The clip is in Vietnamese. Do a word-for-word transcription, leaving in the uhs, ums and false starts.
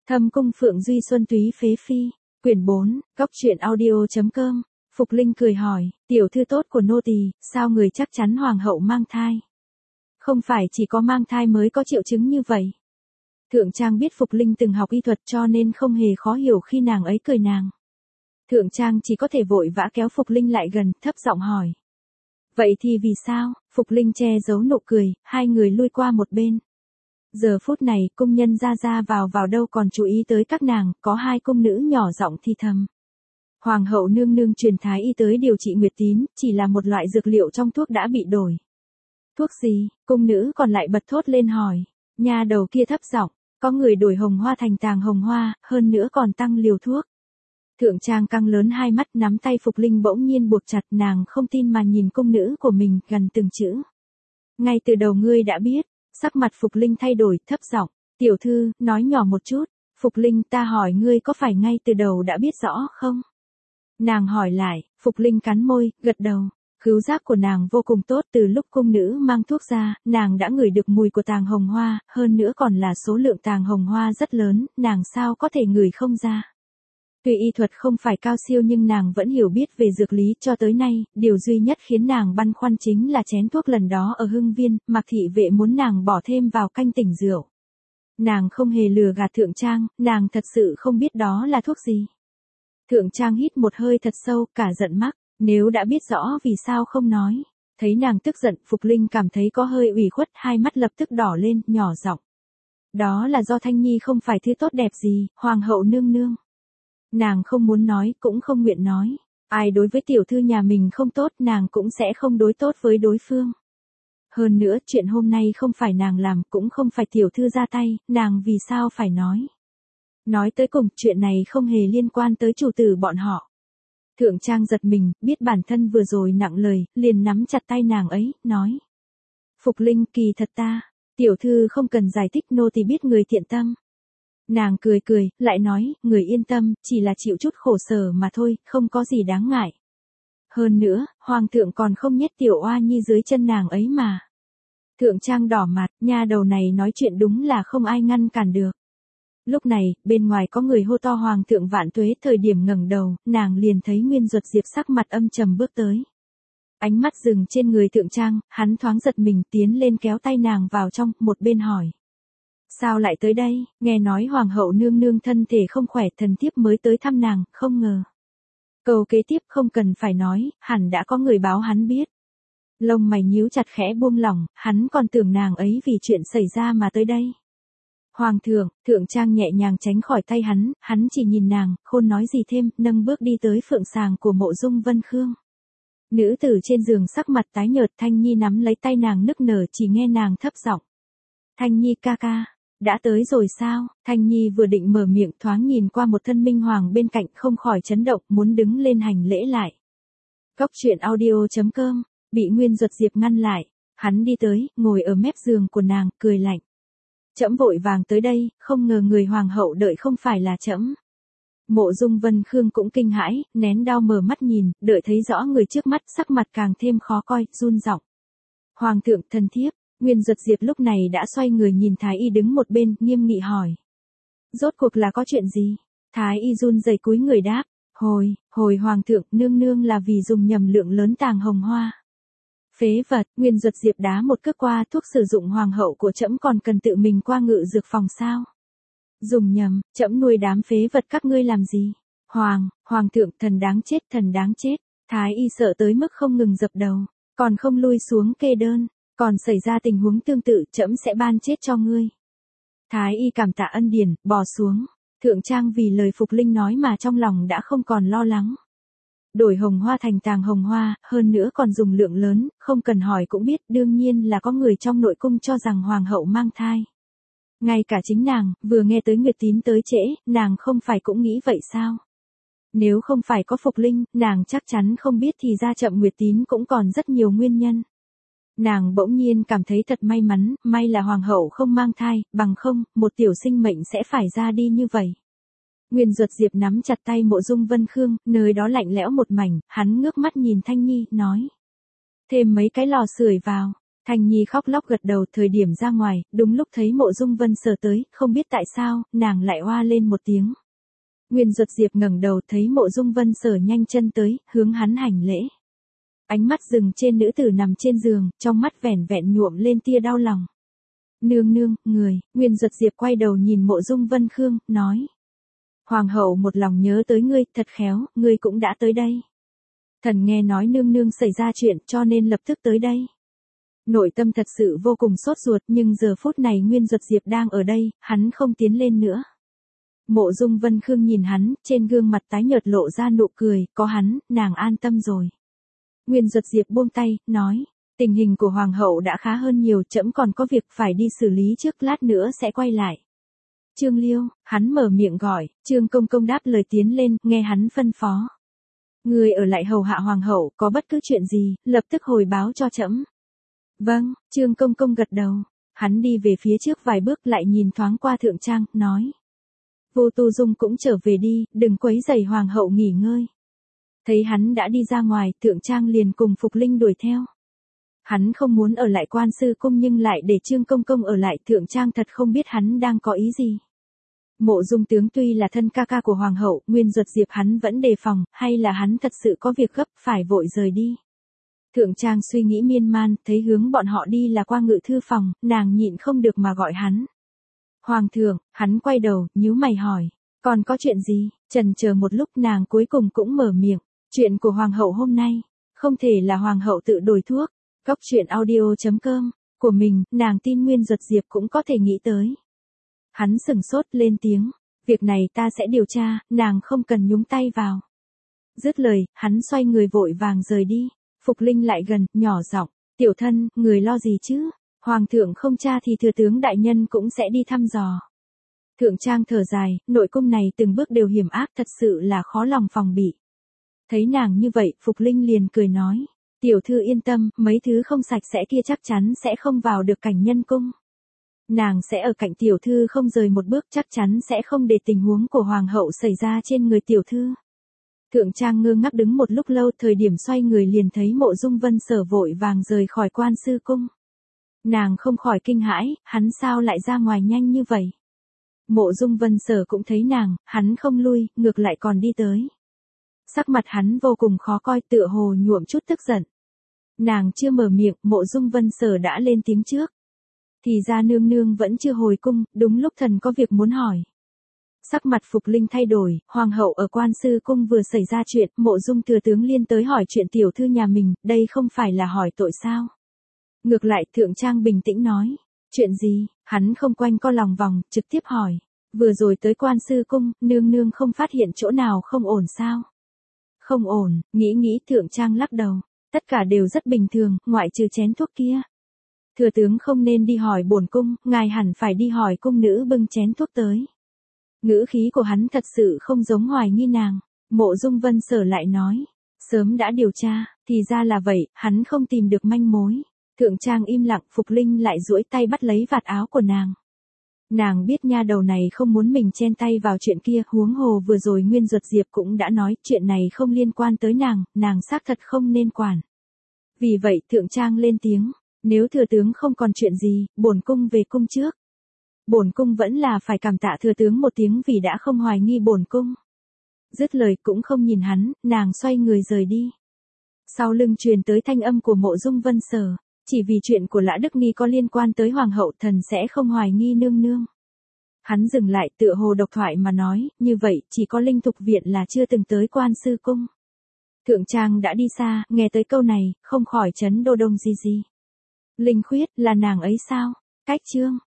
Thâm cung Phượng Duy Xuân Túy Phế Phi, quyển bốn, góc truyện audio.com, Phục Linh cười hỏi, tiểu thư tốt của nô tỳ, sao người chắc chắn hoàng hậu mang thai? Không phải chỉ có mang thai mới có triệu chứng như vậy. Thượng Trang biết Phục Linh từng học y thuật cho nên không hề khó hiểu khi nàng ấy cười nàng. Thượng Trang chỉ có thể vội vã kéo Phục Linh lại gần, thấp giọng hỏi. Vậy thì vì sao? Phục Linh che giấu nụ cười, hai người lui qua một bên. Giờ phút này, cung nhân ra ra vào vào đâu còn chú ý tới các nàng, có hai cung nữ nhỏ giọng thì thầm. Hoàng hậu nương nương truyền thái y tới điều trị nguyệt tín, chỉ là một loại dược liệu trong thuốc đã bị đổi. Thuốc gì? Cung nữ còn lại bật thốt lên hỏi. Nha đầu kia thấp giọng, có người đổi hồng hoa thành tàng hồng hoa, hơn nữa còn tăng liều thuốc. Thượng Trang căng lớn hai mắt, nắm tay Phục Linh bỗng nhiên buộc chặt, nàng không tin mà nhìn cung nữ của mình, gần từng chữ. Ngay từ đầu ngươi đã biết. Sắc mặt Phục Linh thay đổi, thấp giọng, tiểu thư, nói nhỏ một chút. Phục Linh, ta hỏi ngươi có phải ngay từ đầu đã biết rõ không? Nàng hỏi lại, Phục Linh cắn môi, gật đầu. Khứu giác của nàng vô cùng tốt, từ lúc cung nữ mang thuốc ra, nàng đã ngửi được mùi của tàng hồng hoa, hơn nữa còn là số lượng tàng hồng hoa rất lớn, nàng sao có thể ngửi không ra. Tuy y thuật không phải cao siêu nhưng nàng vẫn hiểu biết về dược lý, cho tới nay, điều duy nhất khiến nàng băn khoăn chính là chén thuốc lần đó ở Hưng Viên, Mạc thị vệ muốn nàng bỏ thêm vào canh tỉnh rượu. Nàng không hề lừa gạt Thượng Trang, nàng thật sự không biết đó là thuốc gì. Thượng Trang hít một hơi thật sâu, cả giận mắc, nếu đã biết rõ vì sao không nói. Thấy nàng tức giận, Phục Linh cảm thấy có hơi ủy khuất, hai mắt lập tức đỏ lên, nhỏ giọng. Đó là do Thanh Nhi không phải thứ tốt đẹp gì, hoàng hậu nương nương. Nàng không muốn nói, cũng không nguyện nói. Ai đối với tiểu thư nhà mình không tốt, nàng cũng sẽ không đối tốt với đối phương. Hơn nữa, chuyện hôm nay không phải nàng làm, cũng không phải tiểu thư ra tay, nàng vì sao phải nói. Nói tới cùng, chuyện này không hề liên quan tới chủ tử bọn họ. Thượng Trang giật mình, biết bản thân vừa rồi nặng lời, liền nắm chặt tay nàng ấy, nói. Phục Linh, kỳ thật ta, tiểu thư không cần giải thích, nô tỳ biết người thiện tâm. Nàng cười cười, lại nói, người yên tâm, chỉ là chịu chút khổ sở mà thôi, không có gì đáng ngại. Hơn nữa, hoàng thượng còn không nhét tiểu oa nhi dưới chân nàng ấy mà. Thượng Trang đỏ mặt, nha đầu này nói chuyện đúng là không ai ngăn cản được. Lúc này, bên ngoài có người hô to hoàng thượng vạn tuế, thời điểm ngẩng đầu, nàng liền thấy Nguyên Duật Diệp sắc mặt âm trầm bước tới. Ánh mắt dừng trên người Thượng Trang, hắn thoáng giật mình tiến lên kéo tay nàng vào trong, một bên hỏi. Sao lại tới đây, nghe nói hoàng hậu nương nương thân thể không khỏe, thần thiếp mới tới thăm nàng, không ngờ. Câu kế tiếp không cần phải nói, hẳn đã có người báo hắn biết. Lông mày nhíu chặt khẽ buông lỏng, hắn còn tưởng nàng ấy vì chuyện xảy ra mà tới đây. Hoàng thượng, Thượng Trang nhẹ nhàng tránh khỏi tay hắn, hắn chỉ nhìn nàng, khôn nói gì thêm, nâng bước đi tới phượng sàng của Mộ Dung Vân Khương. Nữ tử trên giường sắc mặt tái nhợt, Thanh Nhi nắm lấy tay nàng nức nở, chỉ nghe nàng thấp giọng. Thanh Nhi ca ca. Đã tới rồi sao? Thanh Nhi vừa định mở miệng, thoáng nhìn qua một thân minh hoàng bên cạnh, không khỏi chấn động, muốn đứng lên hành lễ lại. Góc truyện audio.com, bị Nguyên Duật Diệp ngăn lại. Hắn đi tới, ngồi ở mép giường của nàng, cười lạnh. Trẫm vội vàng tới đây, không ngờ người hoàng hậu đợi không phải là trẫm. Mộ Dung Vân Khương cũng kinh hãi, nén đau mở mắt nhìn, đợi thấy rõ người trước mắt, sắc mặt càng thêm khó coi, run giọng. Hoàng thượng, thần thiếp. Nguyên Duật Diệp lúc này đã xoay người nhìn Thái Y đứng một bên, nghiêm nghị hỏi. Rốt cuộc là có chuyện gì? Thái Y run rẩy cúi người đáp. Hồi, hồi hoàng thượng, nương nương là vì dùng nhầm lượng lớn tàng hồng hoa. Phế vật, Nguyên Duật Diệp đá một cước qua, thuốc sử dụng hoàng hậu của trẫm còn cần tự mình qua ngự dược phòng sao? Dùng nhầm, trẫm nuôi đám phế vật các ngươi làm gì? Hoàng, hoàng thượng, thần đáng chết, thần đáng chết. Thái Y sợ tới mức không ngừng dập đầu, còn không lui xuống kê đơn. Còn xảy ra tình huống tương tự, trẫm sẽ ban chết cho ngươi. Thái Y cảm tạ ân điển, bò xuống. Thượng Trang vì lời Phục Linh nói mà trong lòng đã không còn lo lắng. Đổi hồng hoa thành tàng hồng hoa, hơn nữa còn dùng lượng lớn, không cần hỏi cũng biết, đương nhiên là có người trong nội cung cho rằng hoàng hậu mang thai. Ngay cả chính nàng, vừa nghe tới Nguyệt Tín tới trễ, nàng không phải cũng nghĩ vậy sao? Nếu không phải có Phục Linh, nàng chắc chắn không biết thì ra chậm Nguyệt Tín cũng còn rất nhiều nguyên nhân. Nàng bỗng nhiên cảm thấy thật may mắn, may là hoàng hậu không mang thai, bằng không, một tiểu sinh mệnh sẽ phải ra đi như vậy. Nguyên Duật Diệp nắm chặt tay Mộ Dung Vân Khương, nơi đó lạnh lẽo một mảnh, hắn ngước mắt nhìn Thanh Nhi, nói. Thêm mấy cái lò sưởi vào. Thanh Nhi khóc lóc gật đầu, thời điểm ra ngoài, đúng lúc thấy Mộ Dung Vân Sở tới, không biết tại sao, nàng lại oa lên một tiếng. Nguyên Duật Diệp ngẩng đầu thấy Mộ Dung Vân Sở nhanh chân tới, hướng hắn hành lễ. Ánh mắt dừng trên nữ tử nằm trên giường, trong mắt vẻn vẹn nhuộm lên tia đau lòng. Nương nương, người, Nguyên Duật Diệp quay đầu nhìn Mộ Dung Vân Khương, nói. Hoàng hậu một lòng nhớ tới ngươi, thật khéo, ngươi cũng đã tới đây. Thần nghe nói nương nương xảy ra chuyện cho nên lập tức tới đây. Nội tâm thật sự vô cùng sốt ruột, nhưng giờ phút này Nguyên Duật Diệp đang ở đây, hắn không tiến lên nữa. Mộ Dung Vân Khương nhìn hắn, trên gương mặt tái nhợt lộ ra nụ cười, có hắn, nàng an tâm rồi. Nguyên Duật Diệp buông tay, nói, tình hình của Hoàng hậu đã khá hơn nhiều, trẫm còn có việc phải đi xử lý trước, lát nữa sẽ quay lại. Trương Liêu, hắn mở miệng gọi, Trương Công Công đáp lời tiến lên, nghe hắn phân phó. Người ở lại hầu hạ Hoàng hậu, có bất cứ chuyện gì, lập tức hồi báo cho trẫm. Vâng, Trương Công Công gật đầu, hắn đi về phía trước vài bước lại nhìn thoáng qua Thượng Trang, nói. Vô Tu Dung cũng trở về đi, đừng quấy rầy Hoàng hậu nghỉ ngơi. Thấy hắn đã đi ra ngoài, Thượng Trang liền cùng Phục Linh đuổi theo. Hắn không muốn ở lại Quan Sư Cung nhưng lại để Trương Công Công ở lại, Thượng Trang thật không biết hắn đang có ý gì. Mộ Dung tướng tuy là thân ca ca của Hoàng hậu, Nguyên Duật Diệp hắn vẫn đề phòng, hay là hắn thật sự có việc gấp, phải vội rời đi. Thượng Trang suy nghĩ miên man, thấy hướng bọn họ đi là qua ngự thư phòng, nàng nhịn không được mà gọi hắn. Hoàng thượng, hắn quay đầu, nhíu mày hỏi, còn có chuyện gì? Chần chờ một lúc nàng cuối cùng cũng mở miệng, chuyện của Hoàng hậu hôm nay, không thể là Hoàng hậu tự đổi thuốc. Cóc truyện audio chấm com, của mình, nàng tin Nguyên Duật Diệp cũng có thể nghĩ tới. Hắn sừng sốt lên tiếng, việc này ta sẽ điều tra, nàng không cần nhúng tay vào. Dứt lời, hắn xoay người vội vàng rời đi. Phục Linh lại gần, nhỏ giọng, tiểu thân, người lo gì chứ? Hoàng thượng không tra thì thừa tướng đại nhân cũng sẽ đi thăm dò. Thượng Trang thở dài, nội cung này từng bước đều hiểm ác, thật sự là khó lòng phòng bị. Thấy nàng như vậy, Phục Linh liền cười nói, tiểu thư yên tâm, mấy thứ không sạch sẽ kia chắc chắn sẽ không vào được cảnh nhân cung. Nàng sẽ ở cạnh tiểu thư không rời một bước, chắc chắn sẽ không để tình huống của Hoàng hậu xảy ra trên người tiểu thư. Thượng Trang ngơ ngác đứng một lúc lâu, thời điểm xoay người liền thấy Mộ Dung Vân Sở vội vàng rời khỏi Quan Sư Cung. Nàng không khỏi kinh hãi, hắn sao lại ra ngoài nhanh như vậy? Mộ Dung Vân Sở cũng thấy nàng, hắn không lui, ngược lại còn đi tới. Sắc mặt hắn vô cùng khó coi, tựa hồ nhuộm chút tức giận. Nàng chưa mở miệng, Mộ Dung Vân Sở đã lên tiếng trước. Thì ra nương nương vẫn chưa hồi cung, đúng lúc thần có việc muốn hỏi. Sắc mặt Phục Linh thay đổi, Hoàng hậu ở Quan Sư Cung vừa xảy ra chuyện, Mộ Dung thừa tướng liên tới hỏi chuyện tiểu thư nhà mình, đây không phải là hỏi tội sao? Ngược lại, Thượng Trang bình tĩnh nói, chuyện gì? Hắn không quanh co lòng vòng, trực tiếp hỏi, vừa rồi tới Quan Sư Cung, nương nương không phát hiện chỗ nào không ổn sao? Không ổn, nghĩ nghĩ Thượng Trang lắc đầu, tất cả đều rất bình thường, ngoại trừ chén thuốc kia. Thừa tướng không nên đi hỏi bổn cung, ngài hẳn phải đi hỏi cung nữ bưng chén thuốc tới. Ngữ khí của hắn thật sự không giống hoài nghi nàng. Mộ Dung Vân Sở lại nói, sớm đã điều tra, thì ra là vậy, hắn không tìm được manh mối. Thượng Trang im lặng, Phục Linh lại duỗi tay bắt lấy vạt áo của nàng. Nàng biết nha đầu này không muốn mình chen tay vào chuyện kia, huống hồ vừa rồi Nguyên Duật Diệp cũng đã nói chuyện này không liên quan tới nàng, nàng xác thật không nên quản. Vì vậy Thượng Trang lên tiếng, nếu thừa tướng không còn chuyện gì, bổn cung về cung trước. Bổn cung vẫn là phải cảm tạ thừa tướng một tiếng vì đã không hoài nghi bổn cung. Dứt lời cũng không nhìn hắn, nàng xoay người rời đi. Sau lưng truyền tới thanh âm của Mộ Dung Vân Sở, chỉ vì chuyện của Lã Đức Nghi có liên quan tới Hoàng hậu, thần sẽ không hoài nghi nương nương. Hắn dừng lại, tựa hồ độc thoại mà nói, như vậy chỉ có Linh Thục Viện là chưa từng tới Quan Sư Cung. Thượng Trang đã đi xa, nghe tới câu này, không khỏi chấn đô đông gì gì. Linh Khuyết, là nàng ấy sao? Cách chương